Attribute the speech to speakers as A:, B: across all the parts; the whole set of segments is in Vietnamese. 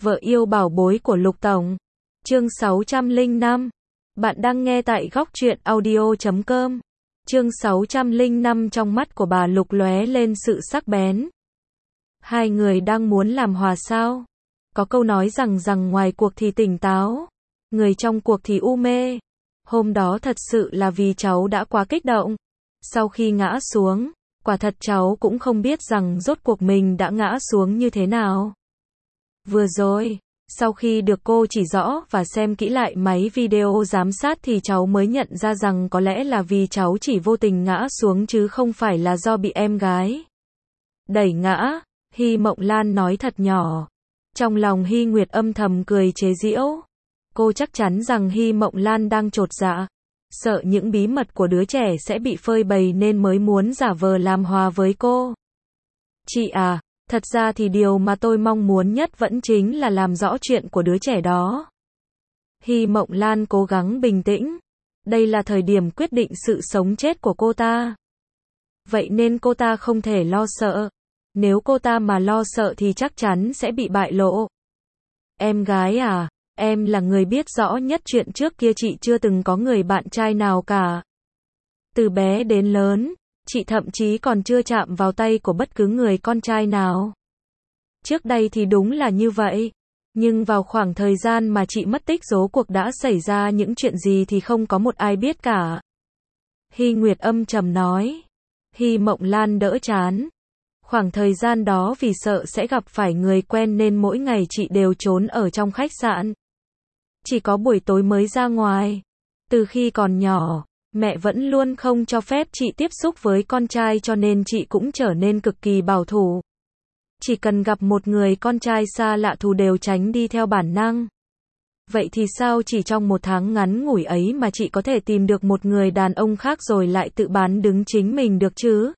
A: Vợ yêu bảo bối của Lục Tổng. Chương 605. Bạn đang nghe tại góc truyện audio.com. Chương 605. Trong mắt của bà Lục lóe lên sự sắc bén. Hai người đang muốn làm hòa sao? Có câu nói rằng ngoài cuộc thì tỉnh táo, người trong cuộc thì u mê. Hôm đó thật sự là vì cháu đã quá kích động. Sau khi ngã xuống, quả thật cháu cũng không biết rằng rốt cuộc mình đã ngã xuống như thế nào. Vừa rồi, sau khi được cô chỉ rõ và xem kỹ lại máy video giám sát thì cháu mới nhận ra rằng có lẽ là vì cháu chỉ vô tình ngã xuống chứ không phải là do bị em gái đẩy ngã. Hy Mộng Lan nói thật nhỏ. Trong lòng Hy Nguyệt âm thầm cười chế giễu. Cô chắc chắn rằng Hy Mộng Lan đang chột dạ, sợ những bí mật của đứa trẻ sẽ bị phơi bày nên mới muốn giả vờ làm hòa với cô. Chị à, thật ra thì điều mà tôi mong muốn nhất vẫn chính là làm rõ chuyện của đứa trẻ đó. Hy Mộng Lan cố gắng bình tĩnh. Đây là thời điểm quyết định sự sống chết của cô ta. Vậy nên cô ta không thể lo sợ. Nếu cô ta mà lo sợ thì chắc chắn sẽ bị bại lộ. Em gái à, em là người biết rõ nhất chuyện trước kia chị chưa từng có người bạn trai nào cả. Từ bé đến lớn, chị thậm chí còn chưa chạm vào tay của bất cứ người con trai nào. Trước đây thì đúng là như vậy. Nhưng vào khoảng thời gian mà chị mất tích rốt cuộc đã xảy ra những chuyện gì thì không có một ai biết cả. Hy Nguyệt âm trầm nói. Hy Mộng Lan đỡ chán. Khoảng thời gian đó vì sợ sẽ gặp phải người quen nên mỗi ngày chị đều trốn ở trong khách sạn. Chỉ có buổi tối mới ra ngoài. Từ khi còn nhỏ, mẹ vẫn luôn không cho phép chị tiếp xúc với con trai cho nên chị cũng trở nên cực kỳ bảo thủ. Chỉ cần gặp một người con trai xa lạ thì đều tránh đi theo bản năng. Vậy thì sao chỉ trong một tháng ngắn ngủi ấy mà chị có thể tìm được một người đàn ông khác rồi lại tự bán đứng chính mình được chứ?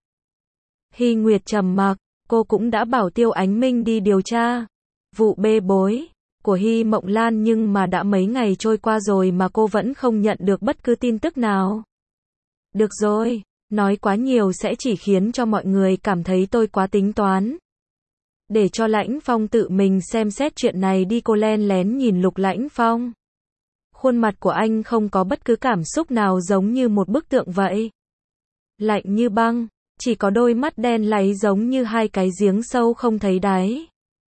A: Hy Nguyệt trầm mặc, cô cũng đã bảo Tiêu Ánh Minh đi điều tra vụ bê bối của Hy Mộng Lan nhưng mà đã mấy ngày trôi qua rồi mà cô vẫn không nhận được bất cứ tin tức nào. Được rồi, nói quá nhiều sẽ chỉ khiến cho mọi người cảm thấy tôi quá tính toán. Để cho Lãnh Phong tự mình xem xét chuyện này đi. Cô len lén nhìn Lục Lãnh Phong. Khuôn mặt của anh không có bất cứ cảm xúc nào, giống như một bức tượng vậy. Lạnh như băng, chỉ có đôi mắt đen láy giống như hai cái giếng sâu không thấy đáy.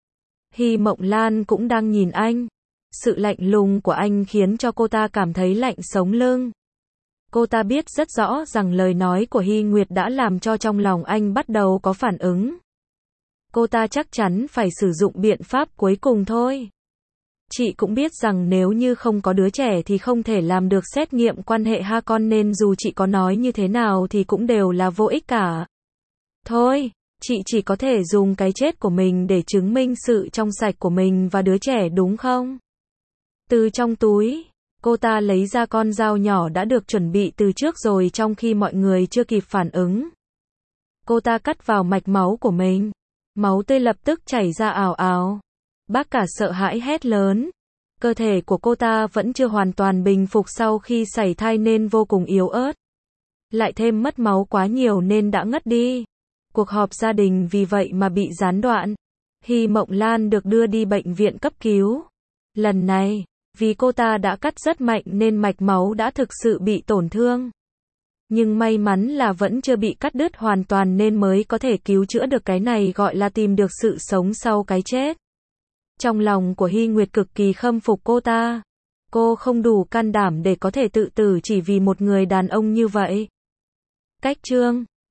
A: Hy Mộng Lan cũng đang nhìn anh. Sự lạnh lùng của anh khiến cho cô ta cảm thấy lạnh sống lưng. Cô ta biết rất rõ rằng lời nói của Hy Nguyệt đã làm cho trong lòng anh bắt đầu có phản ứng. Cô ta chắc chắn phải sử dụng biện pháp cuối cùng thôi. Chị cũng biết rằng nếu như không có đứa trẻ thì không thể làm được xét nghiệm quan hệ ha con, nên dù chị có nói như thế nào thì cũng đều là vô ích cả. Thôi, chị chỉ có thể dùng cái chết của mình để chứng minh sự trong sạch của mình và đứa trẻ đúng không? Từ trong túi, cô ta lấy ra con dao nhỏ đã được chuẩn bị từ trước rồi trong khi mọi người chưa kịp phản ứng. Cô ta cắt vào mạch máu của mình. Máu tươi lập tức chảy ra ào ào. Bác cả sợ hãi hét lớn. Cơ thể của cô ta vẫn chưa hoàn toàn bình phục sau khi sảy thai nên vô cùng yếu ớt. Lại thêm mất máu quá nhiều nên đã ngất đi. Cuộc họp gia đình vì vậy mà bị gián đoạn. Hy Mộng Lan được đưa đi bệnh viện cấp cứu. Lần này, vì cô ta đã cắt rất mạnh nên mạch máu đã thực sự bị tổn thương. Nhưng may mắn là vẫn chưa bị cắt đứt hoàn toàn nên mới có thể cứu chữa được, cái này gọi là tìm được sự sống sau cái chết. Trong lòng của Hy Nguyệt cực kỳ khâm phục cô ta. Cô không đủ can đảm để có thể tự tử chỉ vì một người đàn ông như vậy. Cách chương